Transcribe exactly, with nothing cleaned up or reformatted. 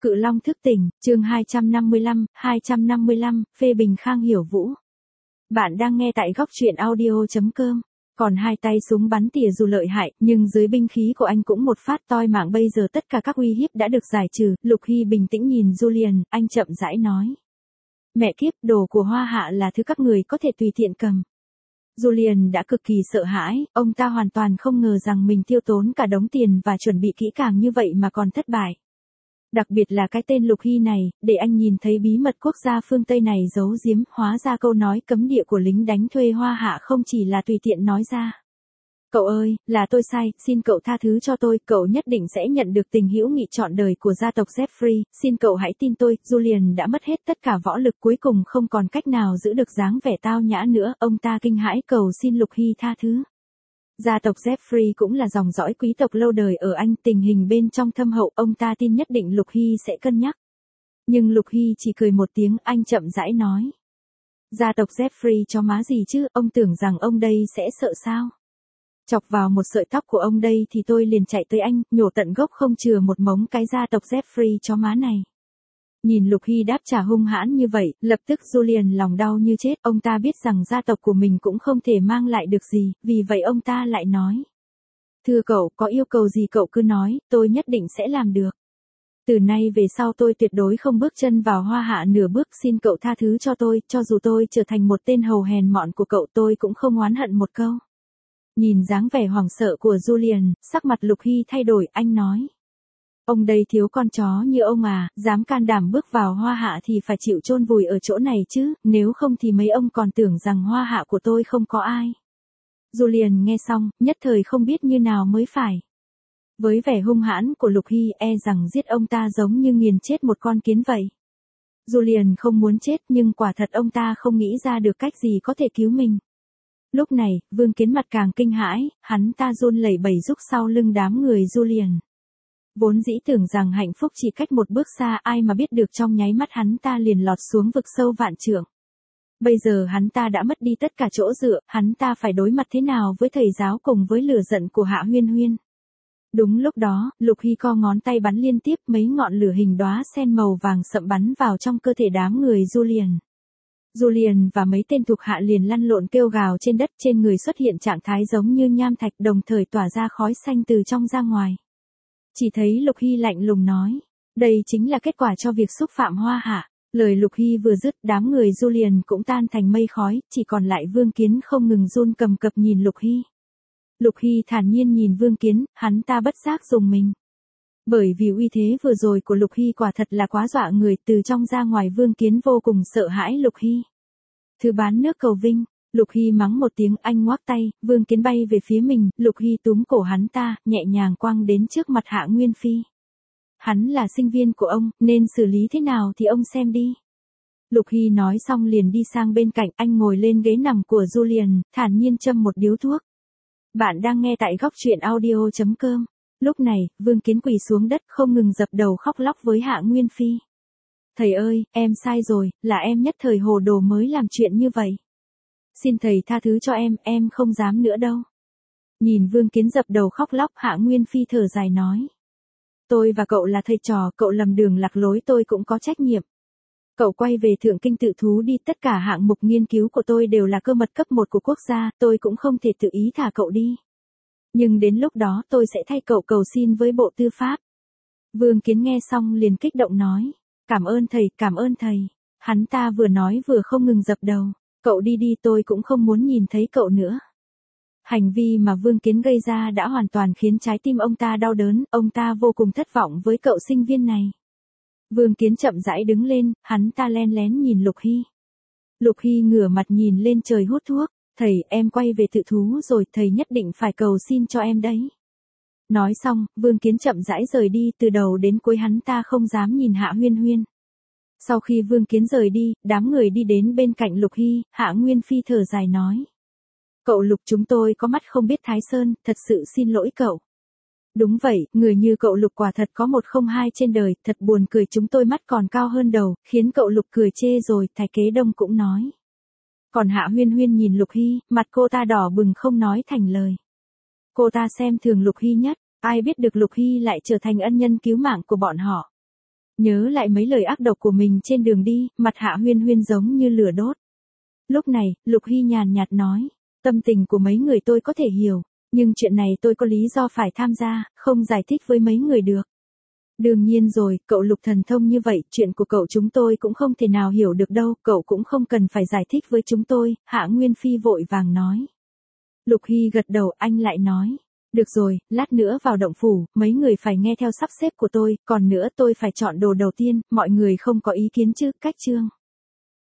Cự Long thức tỉnh, chương hai trăm năm mươi lăm, hai trăm năm mươi lăm, phê bình Khang Hiểu Vũ. Bạn đang nghe tại góc truyện audio chấm com. Còn hai tay súng bắn tỉa dù lợi hại, nhưng dưới binh khí của anh cũng một phát toi mạng. Bây giờ tất cả các uy hiếp đã được giải trừ. Lục Hy bình tĩnh nhìn Julian, anh chậm rãi nói. Mẹ kiếp, đồ của Hoa Hạ là thứ các người có thể tùy tiện cầm. Julian đã cực kỳ sợ hãi, ông ta hoàn toàn không ngờ rằng mình tiêu tốn cả đống tiền và chuẩn bị kỹ càng như vậy mà còn thất bại. Đặc biệt là cái tên Lục Hy này, để anh nhìn thấy bí mật quốc gia phương Tây này giấu giếm, hóa ra câu nói cấm địa của lính đánh thuê Hoa Hạ không chỉ là tùy tiện nói ra. Cậu ơi, là tôi sai, xin cậu tha thứ cho tôi, cậu nhất định sẽ nhận được tình hữu nghị trọn đời của gia tộc Jeffrey, xin cậu hãy tin tôi. Julian đã mất hết tất cả võ lực, cuối cùng không còn cách nào giữ được dáng vẻ tao nhã nữa, ông ta kinh hãi cầu xin Lục Hy tha thứ. Gia tộc Jeffrey cũng là dòng dõi quý tộc lâu đời ở Anh, tình hình bên trong thâm hậu, ông ta tin nhất định Lục Hy sẽ cân nhắc. Nhưng Lục Hy chỉ cười một tiếng, anh chậm rãi nói. Gia tộc Jeffrey cho má gì chứ, ông tưởng rằng ông đây sẽ sợ sao? Chọc vào một sợi tóc của ông đây thì tôi liền chạy tới anh, nhổ tận gốc không chừa một mống cái gia tộc Jeffrey cho má này. Nhìn Lục Hy đáp trả hung hãn như vậy, lập tức Julian lòng đau như chết, ông ta biết rằng gia tộc của mình cũng không thể mang lại được gì, vì vậy ông ta lại nói. Thưa cậu, có yêu cầu gì cậu cứ nói, tôi nhất định sẽ làm được. Từ nay về sau tôi tuyệt đối không bước chân vào Hoa Hạ nửa bước, xin cậu tha thứ cho tôi, cho dù tôi trở thành một tên hầu hèn mọn của cậu tôi cũng không oán hận một câu. Nhìn dáng vẻ hoảng sợ của Julian, sắc mặt Lục Hy thay đổi, anh nói. Ông đây thiếu con chó như ông à, dám can đảm bước vào Hoa Hạ thì phải chịu chôn vùi ở chỗ này chứ, nếu không thì mấy ông còn tưởng rằng Hoa Hạ của tôi không có ai. Julian nghe xong, nhất thời không biết như nào mới phải. Với vẻ hung hãn của Lục Hy, e rằng giết ông ta giống như nghiền chết một con kiến vậy. Julian không muốn chết nhưng quả thật ông ta không nghĩ ra được cách gì có thể cứu mình. Lúc này, Vương Kiến mặt càng kinh hãi, hắn ta run lẩy bẩy rúc sau lưng đám người Julian. Vốn dĩ tưởng rằng hạnh phúc chỉ cách một bước xa, ai mà biết được trong nháy mắt hắn ta liền lọt xuống vực sâu vạn trượng. Bây giờ hắn ta đã mất đi tất cả chỗ dựa, hắn ta phải đối mặt thế nào với thầy giáo cùng với lửa giận của Hạ Huyên Huyên. Đúng lúc đó, Lục Hy co ngón tay bắn liên tiếp, mấy ngọn lửa hình đóa sen màu vàng sậm bắn vào trong cơ thể đám người Julian. Julian và mấy tên thuộc hạ liền lăn lộn kêu gào trên đất, trên người xuất hiện trạng thái giống như nham thạch, đồng thời tỏa ra khói xanh từ trong ra ngoài. Chỉ thấy Lục Hy lạnh lùng nói, đây chính là kết quả cho việc xúc phạm Hoa Hạ. Lời Lục Hy vừa dứt, đám người Julian cũng tan thành mây khói, chỉ còn lại Vương Kiến không ngừng run cầm cập nhìn Lục Hy. Lục Hy thản nhiên nhìn Vương Kiến, hắn ta bất giác rùng mình. Bởi vì uy thế vừa rồi của Lục Hy quả thật là quá dọa người, từ trong ra ngoài Vương Kiến vô cùng sợ hãi Lục Hy. Thứ bán nước cầu vinh. Lục Hy mắng một tiếng, anh ngoác tay, Vương Kiến bay về phía mình, Lục Hy túm cổ hắn ta, nhẹ nhàng quăng đến trước mặt Hạ Nguyên Phi. Hắn là sinh viên của ông, nên xử lý thế nào thì ông xem đi. Lục Hy nói xong liền đi sang bên cạnh, anh ngồi lên ghế nằm của Julian, thản nhiên châm một điếu thuốc. Bạn đang nghe tại góc truyện audio chấm com. Lúc này, Vương Kiến quỳ xuống đất không ngừng dập đầu khóc lóc với Hạ Nguyên Phi. Thầy ơi, em sai rồi, là em nhất thời hồ đồ mới làm chuyện như vậy. Xin thầy tha thứ cho em, em không dám nữa đâu. Nhìn Vương Kiến dập đầu khóc lóc, Hạ Nguyên Phi thở dài nói. Tôi và cậu là thầy trò, cậu lầm đường lạc lối tôi cũng có trách nhiệm. Cậu quay về Thượng Kinh tự thú đi, tất cả hạng mục nghiên cứu của tôi đều là cơ mật cấp một của quốc gia, tôi cũng không thể tự ý thả cậu đi. Nhưng đến lúc đó tôi sẽ thay cậu cầu xin với Bộ Tư pháp. Vương Kiến nghe xong liền kích động nói. Cảm ơn thầy, cảm ơn thầy. Hắn ta vừa nói vừa không ngừng dập đầu. Cậu đi đi, tôi cũng không muốn nhìn thấy cậu nữa. Hành vi mà Vương Kiến gây ra đã hoàn toàn khiến trái tim ông ta đau đớn, ông ta vô cùng thất vọng với cậu sinh viên này. Vương Kiến chậm rãi đứng lên, hắn ta len lén nhìn Lục Hy. Lục Hy ngửa mặt nhìn lên trời hút thuốc. Thầy, em quay về tự thú rồi, thầy nhất định phải cầu xin cho em đấy. Nói xong, Vương Kiến chậm rãi rời đi, từ đầu đến cuối hắn ta không dám nhìn Hạ Huyên Huyên. Sau khi Vương Kiến rời đi, đám người đi đến bên cạnh Lục Hy, Hạ Nguyên Phi thở dài nói. Cậu Lục, chúng tôi có mắt không biết Thái Sơn, thật sự xin lỗi cậu. Đúng vậy, người như cậu Lục quả thật có một không hai trên đời, thật buồn cười, chúng tôi mắt còn cao hơn đầu, khiến cậu Lục cười chê rồi, Thái Kế Đông cũng nói. Còn Hạ Huyên Huyên nhìn Lục Hy, mặt cô ta đỏ bừng không nói thành lời. Cô ta xem thường Lục Hy nhất, ai biết được Lục Hy lại trở thành ân nhân cứu mạng của bọn họ. Nhớ lại mấy lời ác độc của mình trên đường đi, mặt Hạ Huyên Huyên giống như lửa đốt. Lúc này, Lục Hy nhàn nhạt nói, tâm tình của mấy người tôi có thể hiểu, nhưng chuyện này tôi có lý do phải tham gia, không giải thích với mấy người được. Đương nhiên rồi, cậu Lục thần thông như vậy, chuyện của cậu chúng tôi cũng không thể nào hiểu được đâu, cậu cũng không cần phải giải thích với chúng tôi, Hạ Nguyên Phi vội vàng nói. Lục Hy gật đầu, anh lại nói. Được rồi, lát nữa vào động phủ, mấy người phải nghe theo sắp xếp của tôi, còn nữa tôi phải chọn đồ đầu tiên, mọi người không có ý kiến chứ, Cách Trương.